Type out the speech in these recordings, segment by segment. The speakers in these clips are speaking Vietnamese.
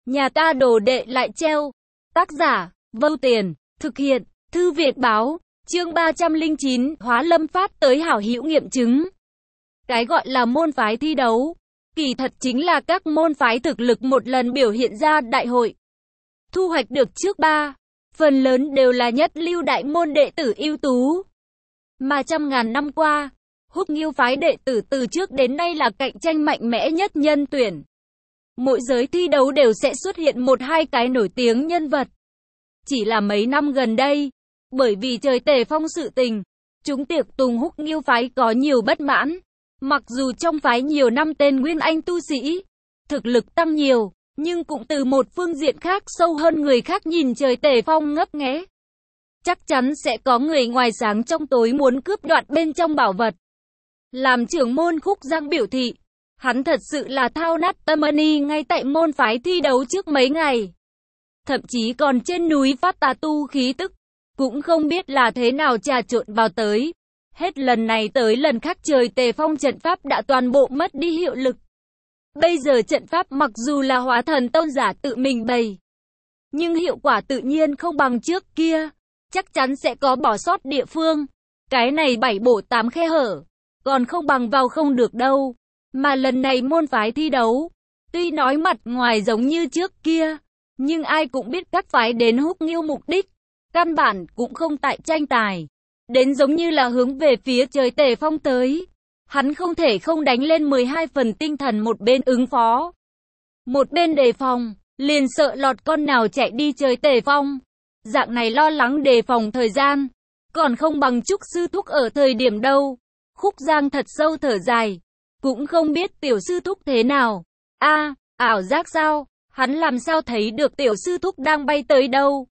Nhà ta đồ đệ lại treo. Tác giả, Vâu Tiền, thực hiện, Thư viện báo, chương 309, Hóa Lâm phát tới hảo hữu nghiệm chứng. Cái gọi là môn phái thi đấu, kỳ thật chính là các môn phái thực lực một lần biểu hiện ra đại hội. Thu hoạch được trước ba, phần lớn đều là nhất lưu đại môn đệ tử ưu tú. Mà trăm ngàn năm qua, Húc Nghiêu phái đệ tử từ trước đến nay là cạnh tranh mạnh mẽ nhất nhân tuyển. Mỗi giới thi đấu đều sẽ xuất hiện một hai cái nổi tiếng nhân vật. Chỉ là mấy năm gần đây, bởi vì trời Tề Phong sự tình, chúng tiệc tùng Húc Nghiêu phái có nhiều bất mãn. Mặc dù trong phái nhiều năm tên nguyên anh tu sĩ, thực lực tăng nhiều, nhưng cũng từ một phương diện khác sâu hơn người khác nhìn trời Tề Phong ngấp nghé. Chắc chắn sẽ có người ngoài sáng trong tối muốn cướp đoạt bên trong bảo vật. Làm trưởng môn Khúc Giang biểu thị, hắn thật sự là thao nát tâm ni ngay tại môn phái thi đấu trước mấy ngày. Thậm chí còn trên núi phát tà tu khí tức, cũng không biết là thế nào trà trộn vào tới. Hết lần này tới lần khác trời Tề Phong trận pháp đã toàn bộ mất đi hiệu lực. Bây giờ trận pháp mặc dù là Hóa Thần tôn giả tự mình bày, nhưng hiệu quả tự nhiên không bằng trước kia. Chắc chắn sẽ có bỏ sót địa phương. Cái này 7 bộ 8 khe hở, còn không bằng vào không được đâu. Mà lần này môn phái thi đấu, tuy nói mặt ngoài giống như trước kia, nhưng ai cũng biết các phái đến Húc Nghiêu mục đích, căn bản cũng không tại tranh tài. Đến giống như là hướng về phía trời Tề Phong tới. Hắn không thể không đánh lên 12 phần tinh thần, một bên ứng phó, một bên đề phòng, liền sợ lọt con nào chạy đi trời Tề Phong. Dạng này lo lắng đề phòng thời gian, còn không bằng Trúc sư thúc ở thời điểm đâu. Khúc Giang thật sâu thở dài, cũng không biết tiểu sư thúc thế nào. Ảo giác sao? Hắn làm sao thấy được tiểu sư thúc đang bay tới đâu?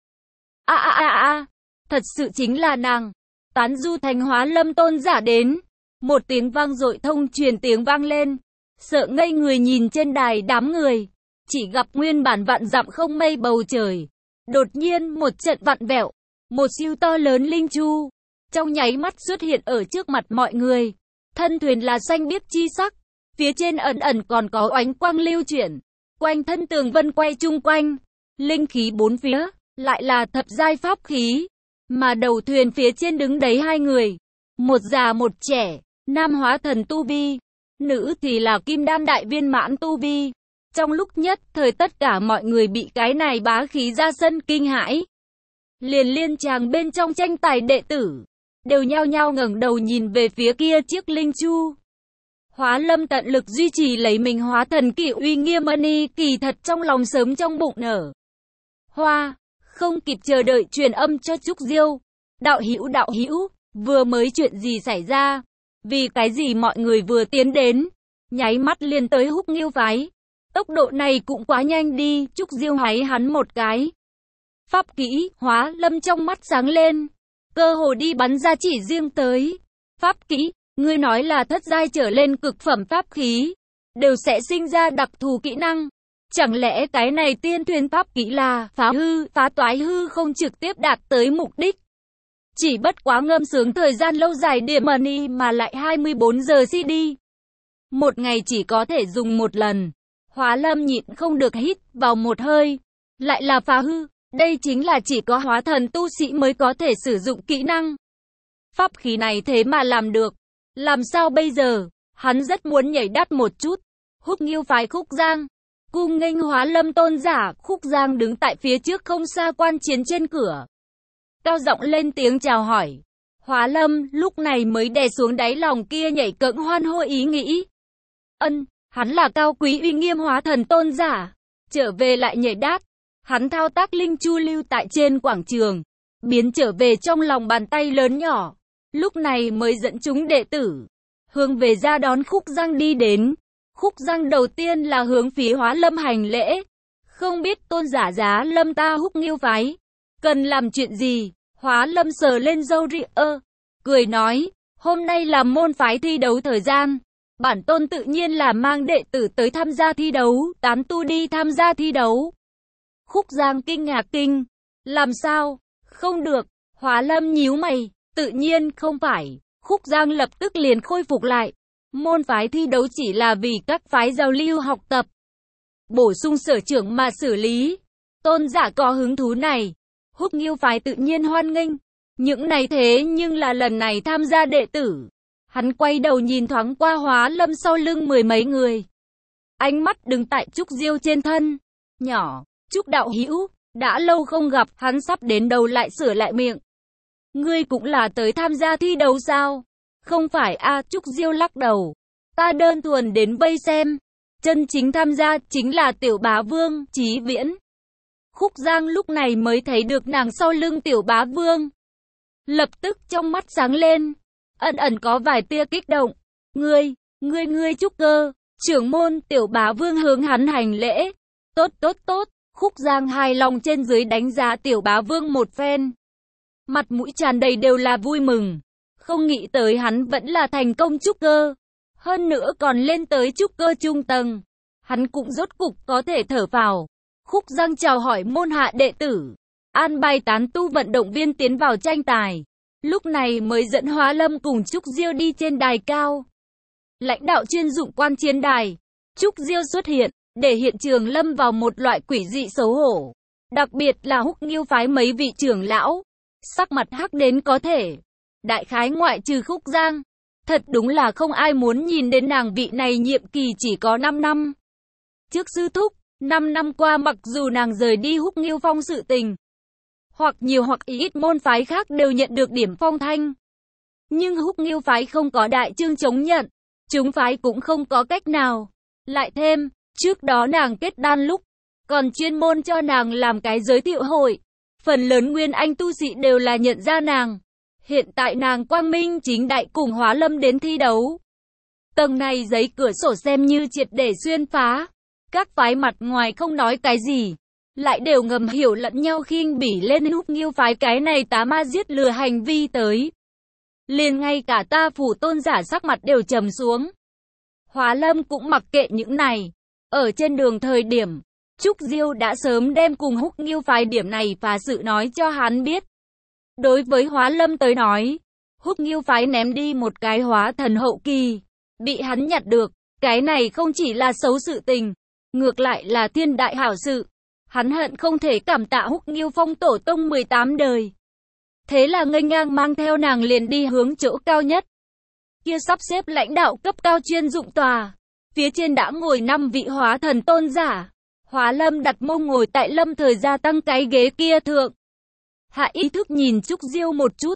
Thật sự chính là nàng. Tán du thành Hóa Lâm tôn giả đến. Một tiếng vang dội thông truyền tiếng vang lên, sợ ngây người nhìn trên đài đám người, chỉ gặp nguyên bản vạn dặm không mây bầu trời. Đột nhiên một trận vặn vẹo, một siêu to lớn linh chu, trong nháy mắt xuất hiện ở trước mặt mọi người. Thân thuyền là xanh biếc chi sắc, phía trên ẩn ẩn còn có oánh quang lưu chuyển, quanh thân tường vân quay chung quanh, linh khí bốn phía, lại là thập giai pháp khí. Mà đầu thuyền phía trên đứng đấy hai người, một già một trẻ, nam Hóa Thần tu vi, nữ thì là Kim Đan đại viên mãn tu vi. Trong lúc nhất thời tất cả mọi người bị cái này bá khí ra sân kinh hãi. Liên tràng bên trong tranh tài đệ tử, đều nhao nhao ngẩng đầu nhìn về phía kia chiếc linh chu. Hóa Lâm tận lực duy trì lấy mình Hóa Thần kỳ uy nghiêm ni, kỳ thật trong lòng sớm trong bụng nở hoa, không kịp chờ đợi truyền âm cho Trúc Diêu. Đạo hữu, vừa mới chuyện gì xảy ra? Vì cái gì mọi người vừa tiến đến, nháy mắt liền tới Húc Nghiêu phái? Tốc độ này cũng quá nhanh đi. Trúc Diêu háy hắn một cái. Pháp kỹ. Hóa Lâm trong mắt sáng lên, cơ hồ đi bắn ra chỉ riêng tới. Pháp kỹ? Ngươi nói là thất giai trở lên cực phẩm pháp khí đều sẽ sinh ra đặc thù kỹ năng? Chẳng lẽ cái này tiên thuyền pháp kỹ là phá toái hư không trực tiếp đạt tới mục đích? Chỉ bất quá ngâm sướng thời gian lâu dài điểm money mà lại 24 giờ CD. Một ngày chỉ có thể dùng một lần. Hóa Lâm nhịn không được hít vào một hơi. Lại là phá hư. Đây chính là chỉ có Hóa Thần tu sĩ mới có thể sử dụng kỹ năng. Pháp khí này thế mà làm được. Làm sao bây giờ? Hắn rất muốn nhảy đắt một chút. Húc Nghiêu phái Khúc Giang, cung nghênh Hóa Lâm tôn giả. Khúc Giang đứng tại phía trước không xa quan chiến trên cửa, cao giọng lên tiếng chào hỏi. Hóa Lâm lúc này mới đè xuống đáy lòng kia nhảy cẫng hoan hô ý nghĩ. Hắn là cao quý uy nghiêm Hóa Thần tôn giả, trở về lại nhảy đát. Hắn thao tác linh chu lưu tại trên quảng trường, biến trở về trong lòng bàn tay lớn nhỏ. Lúc này mới dẫn chúng đệ tử hướng về ra đón Khúc Giang đi đến. Khúc Giang đầu tiên là hướng phía Hóa Lâm hành lễ. Không biết tôn giả giá Lâm ta Húc Nghiêu phái cần làm chuyện gì? Hóa Lâm sờ lên râu ria, cười nói, hôm nay là môn phái thi đấu thời gian. Bản tôn tự nhiên là mang đệ tử tới tham gia thi đấu, tán tu đi tham gia thi đấu. Khúc Giang kinh ngạc làm sao? Không được. Hóa Lâm nhíu mày, tự nhiên không phải. Khúc Giang lập tức liền khôi phục lại. Môn phái thi đấu chỉ là vì các phái giao lưu học tập. bổ sung sở trưởng mà xử lý. Tôn giả có hứng thú này, Húc Nghiêu phái tự nhiên hoan nghênh. Những này thế nhưng là lần này tham gia đệ tử. Hắn quay đầu nhìn thoáng qua Hóa Lâm sau lưng mười mấy người. Ánh mắt đứng tại Trúc Diêu trên thân. Nhỏ, Trúc đạo hữu, đã lâu không gặp, hắn sắp đến đầu lại sửa lại miệng. Ngươi cũng là tới tham gia thi đấu sao? Không phải a, Trúc Diêu lắc đầu. Ta đơn thuần đến vây xem. Chân chính tham gia chính là tiểu bá vương, Chí Viễn. Khúc Giang lúc này mới thấy được nàng sau lưng tiểu bá vương. Lập tức trong mắt sáng lên. Ẩn ẩn có vài tia kích động. Ngươi trúc cơ. Trưởng môn tiểu bá vương hướng hắn hành lễ. Tốt. Khúc Giang hài lòng trên dưới đánh giá tiểu bá vương một phen. Mặt mũi tràn đầy đều là vui mừng. Không nghĩ tới hắn vẫn là thành công trúc cơ. Hơn nữa còn lên tới trúc cơ trung tầng. Hắn cũng rốt cục có thể thở phào. Khúc Giang chào hỏi môn hạ đệ tử. An bài tán tu vận động viên tiến vào tranh tài. Lúc này mới dẫn Hóa Lâm cùng Trúc Diêu đi trên đài cao. Lãnh đạo chuyên dụng quan chiến đài. Trúc Diêu xuất hiện, để hiện trường lâm vào một loại quỷ dị xấu hổ. Đặc biệt là Húc Nghiêu phái mấy vị trưởng lão. Sắc mặt hắc đến có thể. Đại khái ngoại trừ Khúc Giang. Thật đúng là không ai muốn nhìn đến nàng, vị này nhiệm kỳ chỉ có 5 năm. Trước sư thúc, 5 năm qua mặc dù nàng rời đi Húc Nghiêu Phong sự tình, hoặc nhiều hoặc ít môn phái khác đều nhận được điểm phong thanh. Nhưng Húc Nghiêu phái không có đại chương chống nhận, chúng phái cũng không có cách nào. Lại thêm, trước đó nàng kết đan lúc, còn chuyên môn cho nàng làm cái giới thiệu hội. Phần lớn nguyên anh tu sĩ đều là nhận ra nàng. Hiện tại nàng quang minh chính đại cùng Hóa Lâm đến thi đấu. Tầng này giấy cửa sổ xem như triệt để xuyên phá. Các phái mặt ngoài không nói cái gì, lại đều ngầm hiểu lẫn nhau khinh bỉ lên Húc Nghiêu phái cái này tá ma giết lừa hành vi tới. Liền ngay cả Ta Phủ tôn giả sắc mặt đều trầm xuống. Hóa Lâm cũng mặc kệ những này. Ở trên đường thời điểm, Trúc Diêu đã sớm đem cùng Húc Nghiêu phái điểm này và sự nói cho hắn biết. Đối với Hóa Lâm tới nói, Húc Nghiêu phái ném đi một cái hóa thần hậu kỳ, bị hắn nhặt được, cái này không chỉ là xấu sự tình, ngược lại là thiên đại hảo sự. Hắn hận không thể cảm tạ Húc Nghiêu Phong tổ tông 18 đời. Thế là nghênh ngang mang theo nàng liền đi hướng chỗ cao nhất. Kia sắp xếp lãnh đạo cấp cao chuyên dụng tòa. Phía trên đã ngồi 5 vị hóa thần tôn giả. Hóa Lâm đặt mông ngồi tại Lâm Thời gia tăng cái ghế kia thượng. Hạ ý thức nhìn Trúc Diêu một chút.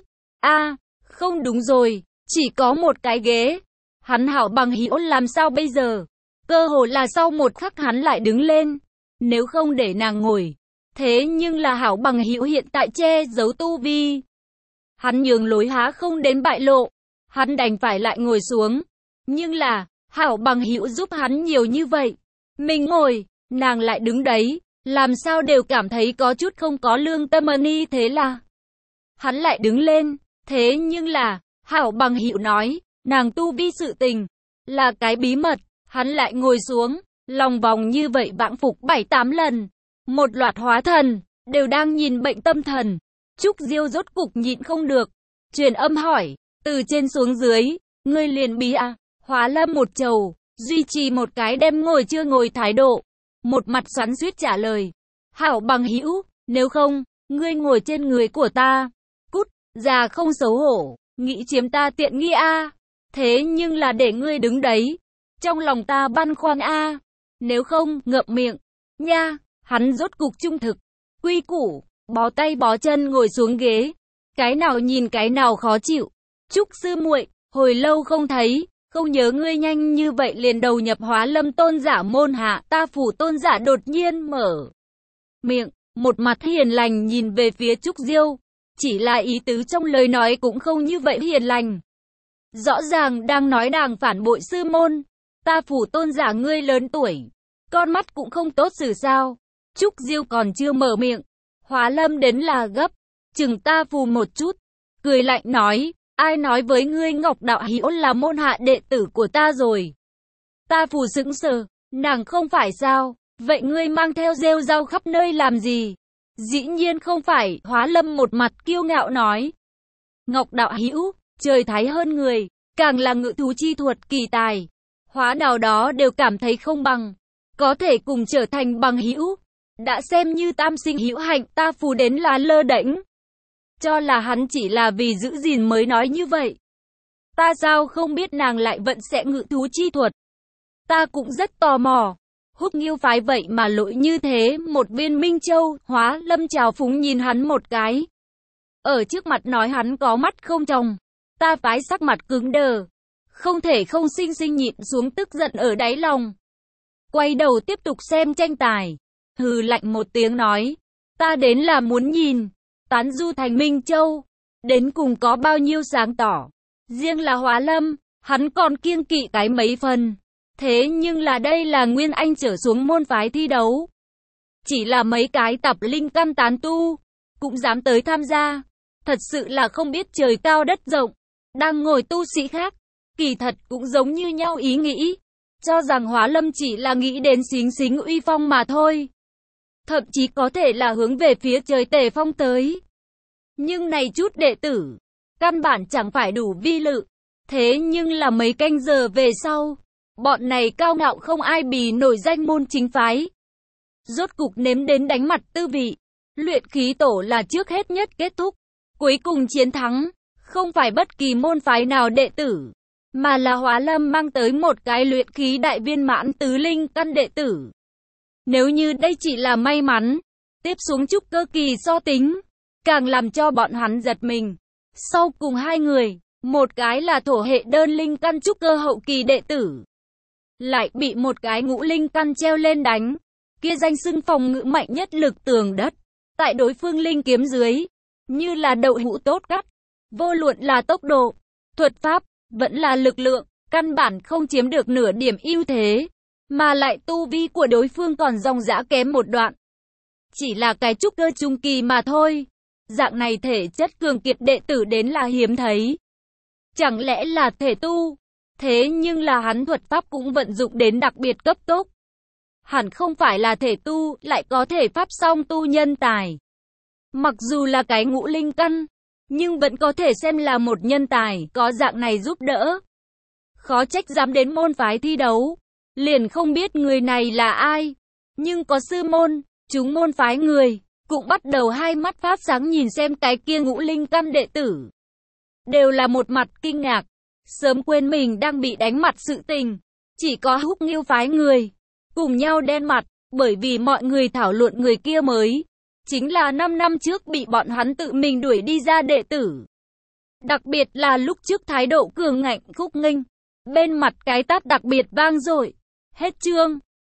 Không đúng rồi, chỉ có một cái ghế. Hắn hảo bằng hữu làm sao bây giờ? Cơ hồ là sau một khắc hắn lại đứng lên. Nếu không để nàng ngồi. Thế nhưng là hảo bằng hữu hiện tại che giấu tu vi. Hắn nhường lối há không đến bại lộ. Hắn đành phải lại ngồi xuống. Nhưng là, hảo bằng hữu giúp hắn nhiều như vậy. Mình ngồi, nàng lại đứng đấy. Làm sao đều cảm thấy có chút không có lương tâm ni, thế là hắn lại đứng lên. Thế nhưng là, hảo bằng hữu nói, nàng tu vi sự tình, là cái bí mật. Hắn lại ngồi xuống, lòng vòng như vậy vãng phục 7-8 lần. Một loạt hóa thần, đều đang nhìn bệnh tâm thần. Trúc Diêu rốt cục nhịn không được. Truyền âm hỏi, từ trên xuống dưới, ngươi liền bí à? Hóa Lâm một trầu, duy trì một cái đem ngồi chưa ngồi thái độ. Một mặt xoắn xuýt trả lời. Hảo bằng hữu, nếu không, ngươi ngồi trên người của ta. Cút, già không xấu hổ, nghĩ chiếm ta tiện nghi a. Thế nhưng là để ngươi đứng đấy. Trong lòng ta băn khoăn a. Nếu không, ngậm miệng. Nha, hắn rốt cục trung thực. Quy củ, bó tay bó chân ngồi xuống ghế. Cái nào nhìn cái nào khó chịu. Trúc sư muội, hồi lâu không thấy. Không nhớ ngươi nhanh như vậy liền đầu nhập Hóa Lâm tôn giả môn hạ. Ta Phủ tôn giả đột nhiên mở miệng, một mặt hiền lành nhìn về phía Trúc Diêu. Chỉ là ý tứ trong lời nói cũng không như vậy hiền lành. Rõ ràng đang nói nàng phản bội sư môn. Ta Phủ tôn giả ngươi lớn tuổi, con mắt cũng không tốt xử sao. Trúc Diêu còn chưa mở miệng, Hóa Lâm đến là gấp, chừng Ta Phủ một chút, cười lạnh nói, ai nói với ngươi Ngọc đạo hữu là môn hạ đệ tử của ta rồi. Ta Phủ sững sờ, nàng không phải sao, vậy ngươi mang theo rêu rao khắp nơi làm gì? Dĩ nhiên không phải, Hóa Lâm một mặt kiêu ngạo nói. Ngọc đạo hữu, trời thái hơn người, càng là ngự thú chi thuật kỳ tài. Hóa nào đó đều cảm thấy không bằng. có thể cùng trở thành bằng hữu. Đã xem như tam sinh hữu hạnh, ta phù đến là lơ đễnh. Cho là hắn chỉ là vì giữ gìn mới nói như vậy. Ta sao không biết nàng lại vận sẽ ngự thú chi thuật. Ta cũng rất tò mò. Húc Nghiêu phái vậy mà lỗi như thế, một viên Minh Châu, Hóa Lâm trào phúng nhìn hắn một cái. Ở trước mặt nói hắn có mắt không tròng. Ta phái sắc mặt cứng đờ. Không thể không sinh sinh nhịn xuống tức giận ở đáy lòng. Quay đầu tiếp tục xem tranh tài. Hừ lạnh một tiếng nói. Ta đến là muốn nhìn. Tán du thành Minh Châu. Đến cùng có bao nhiêu sáng tỏ. Riêng là Hóa Lâm, hắn còn kiêng kỵ cái mấy phần. Thế nhưng là đây là Nguyên Anh trở xuống môn phái thi đấu. Chỉ là mấy cái tập linh căn tán tu. Cũng dám tới tham gia. Thật sự là không biết trời cao đất rộng. Đang ngồi tu sĩ khác. Kỳ thật cũng giống như nhau ý nghĩ. Cho rằng Hóa Lâm chỉ là nghĩ đến xính xính uy phong mà thôi. Thậm chí có thể là hướng về phía trời Tề Phong tới. Nhưng này chút đệ tử. Căn bản chẳng phải đủ vi lự. Thế nhưng là mấy canh giờ về sau. Bọn này cao ngạo không ai bì nổi danh môn chính phái. Rốt cục nếm đến đánh mặt tư vị. Luyện khí tổ là trước hết nhất kết thúc. Cuối cùng chiến thắng. Không phải bất kỳ môn phái nào đệ tử. Mà là Hóa Lâm mang tới một cái luyện khí đại viên mãn tứ linh căn đệ tử. Nếu như đây chỉ là may mắn. Tiếp xuống trúc cơ kỳ so tính. Càng làm cho bọn hắn giật mình. Sau cùng hai người. Một cái là thổ hệ đơn linh căn trúc cơ hậu kỳ đệ tử. Lại bị một cái ngũ linh căn treo lên đánh. Kia danh xưng phòng ngự mạnh nhất lực tường đất. Tại đối phương linh kiếm dưới. Như là đậu hũ tốt cắt. Vô luận là tốc độ, thuật pháp, vẫn là lực lượng. Căn bản không chiếm được nửa điểm ưu thế. Mà lại tu vi của đối phương còn dòng dã kém một đoạn. Chỉ là cái trúc cơ trung kỳ mà thôi. Dạng này thể chất cường kiệt đệ tử đến là hiếm thấy. Chẳng lẽ là thể tu? Thế nhưng là hắn thuật pháp cũng vận dụng đến đặc biệt cấp tốc. Hẳn không phải là thể tu, lại có thể pháp song tu nhân tài. Mặc dù là cái ngũ linh căn, nhưng vẫn có thể xem là một nhân tài, có dạng này giúp đỡ. Khó trách dám đến môn phái thi đấu. Liền không biết người này là ai. Nhưng có sư môn, chúng môn phái người, cũng bắt đầu hai mắt phát sáng nhìn xem cái kia ngũ linh căn đệ tử. Đều là một mặt kinh ngạc. Sớm quên mình đang bị đánh mặt sự tình. Chỉ có Húc Nghiêu phái người cùng nhau đen mặt. Bởi vì mọi người thảo luận người kia mới chính là 5 năm trước bị bọn hắn tự mình đuổi đi ra đệ tử. Đặc biệt là lúc trước thái độ cường ngạnh Khúc Nghênh. Bên mặt cái tát đặc biệt vang dội. Hết chương.